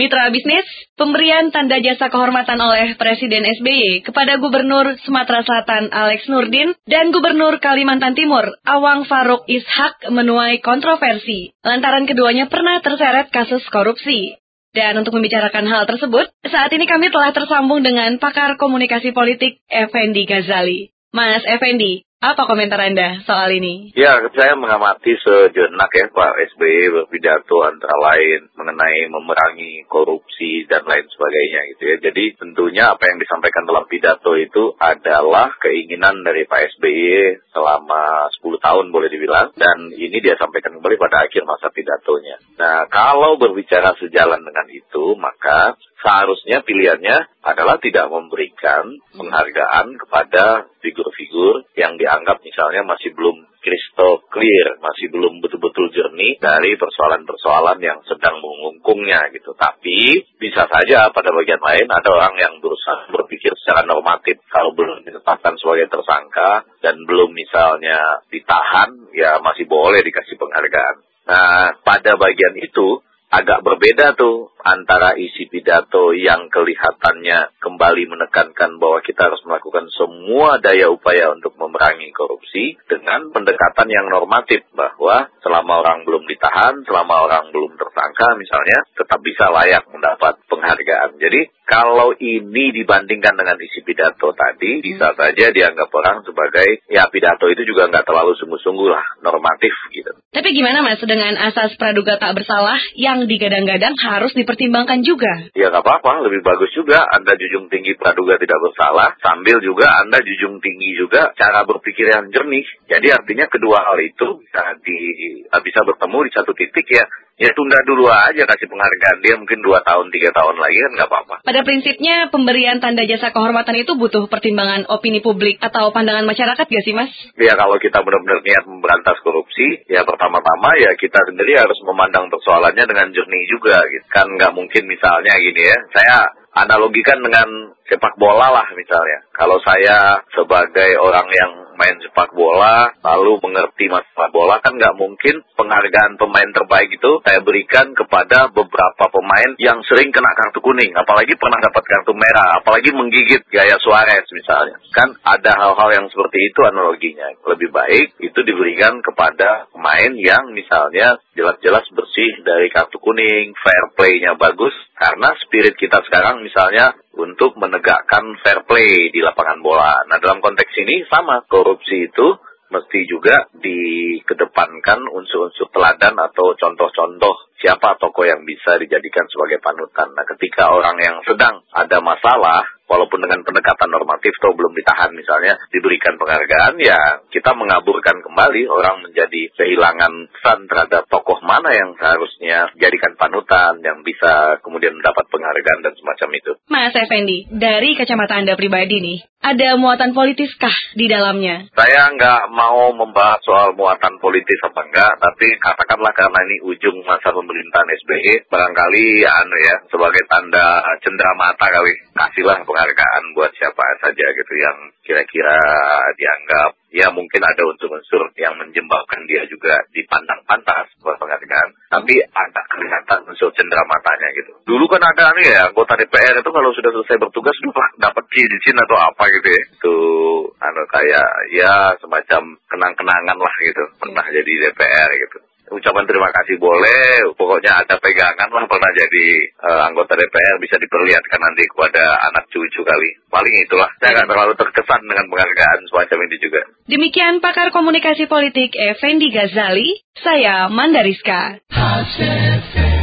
Mitra bisnis, pemberian tanda jasa kehormatan oleh Presiden SBY kepada Gubernur Sumatera Selatan Alex Nurdin dan Gubernur Kalimantan Timur Awang Faruk Ishak menuai kontroversi lantaran keduanya pernah terseret kasus korupsi. Dan untuk membicarakan hal tersebut, saat ini kami telah tersambung dengan pakar komunikasi politik Effendi Ghazali. Mas Effendi, apa komentar Anda soal ini? Ya, saya mengamati sejenak ya Pak SBY berpidato antara lain mengenai memerangi korupsi dan lain sebagainya gitu ya. Jadi tentunya apa yang disampaikan dalam pidato itu adalah keinginan dari Pak SBY selama 10 tahun boleh dibilang. Dan ini dia sampaikan kembali pada akhir masa pidatonya. Nah, kalau berbicara sejalan dengan itu, maka seharusnya pilihannya adalah tidak memberikan penghargaan kepada figur-figur yang dianggap misalnya masih belum crystal clear, masih belum betul-betul jernih dari persoalan-persoalan yang sedang mengungkungnya gitu. Tapi bisa saja pada bagian lain ada orang yang berusaha berpikir secara normatif. Kalau belum ditetapkan sebagai tersangka dan belum misalnya ditahan, ya masih boleh dikasih penghargaan. Nah, pada bagian itu agak berbeda tuh antara isi pidato yang kelihatannya kembali menekankan bahwa kita harus melakukan semua daya upaya untuk memerangi korupsi dengan pendekatan yang normatif bahwa selama orang belum ditahan, selama orang belum tersangka misalnya, tetap bisa layak mendapat penghargaan. Jadi kalau ini dibandingkan dengan isi pidato tadi, bisa saja dianggap orang sebagai, ya pidato itu juga nggak terlalu sungguh-sungguh lah, normatif gitu. Tapi gimana Mas dengan asas praduga tak bersalah yang digadang-gadang harus dipertimbangkan juga? Ya nggak apa-apa, lebih bagus juga Anda junjung tinggi praduga tidak bersalah, sambil juga Anda junjung tinggi juga cara berpikir yang jernih. Jadi artinya kedua hal itu bisa bertemu di satu titik ya. Ya tunda dulu aja kasih penghargaan dia mungkin 2 tahun, 3 tahun lagi kan nggak apa-apa. Pada prinsipnya pemberian tanda jasa kehormatan itu butuh pertimbangan opini publik atau pandangan masyarakat gak sih Mas? Ya kalau kita benar-benar niat memberantas korupsi, ya pertama-tama ya kita sendiri harus memandang persoalannya dengan jernih juga. Gitu. Kan nggak mungkin misalnya gini ya, saya analogikan dengan sepak bola lah misalnya. Kalau saya sebagai orang yang main sepak bola, lalu mengerti masalah bola, kan nggak mungkin penghargaan pemain terbaik itu saya berikan kepada beberapa pemain yang sering kena kartu kuning, apalagi pernah dapat kartu merah, apalagi menggigit gaya Suarez misalnya. Kan ada hal-hal yang seperti itu analoginya. Lebih baik itu diberikan kepada pemain yang misalnya jelas-jelas bersih dari kartu kuning, fair play-nya bagus, karena spirit kita sekarang misalnya untuk menegakkan fair play di lapangan bola. Nah, dalam konteks ini sama, korupsi itu mesti juga dikedepankan unsur-unsur teladan atau contoh-contoh siapa tokoh yang bisa dijadikan sebagai panutan. Nah, ketika orang yang sedang ada masalah, walaupun dengan pendekatan normatif atau belum ditahan misalnya, diberikan penghargaan, ya kita mengaburkan kembali orang menjadi kehilangan pesan terhadap tokoh mana yang seharusnya jadikan panutan, yang bisa kemudian mendapat penghargaan dan semacam itu. Mas Effendi, dari kacamata Anda pribadi nih, ada muatan politiskah di dalamnya? Saya nggak mau membahas soal muatan politis apa enggak, tapi katakanlah karena ini ujung masa pemerintahan SBY, barangkali sebagai tanda cenderamata kali, kasihlah penghargaan buat siapa saja gitu yang kira-kira dianggap ya mungkin ada unsur-unsur yang menjembakkan dia juga dipandang pantas buat penghargaan. Tapi agak kelihatan unsur cendeраmatanya gitu. Dulu kan ada anggota DPR itu kalau sudah selesai bertugas dapat izin atau apa gitu ya. Itu kayak ya semacam kenang-kenangan lah gitu. Pernah jadi DPR gitu. Ucapan terima kasih boleh, pokoknya ada pegangan lah pernah jadi anggota DPR, bisa diperlihatkan nanti kepada anak cucu kali. Paling itulah, saya nggak terlalu terkesan dengan penghargaan semacam ini juga. Demikian pakar komunikasi politik Effendi Ghazali, saya Mandariska.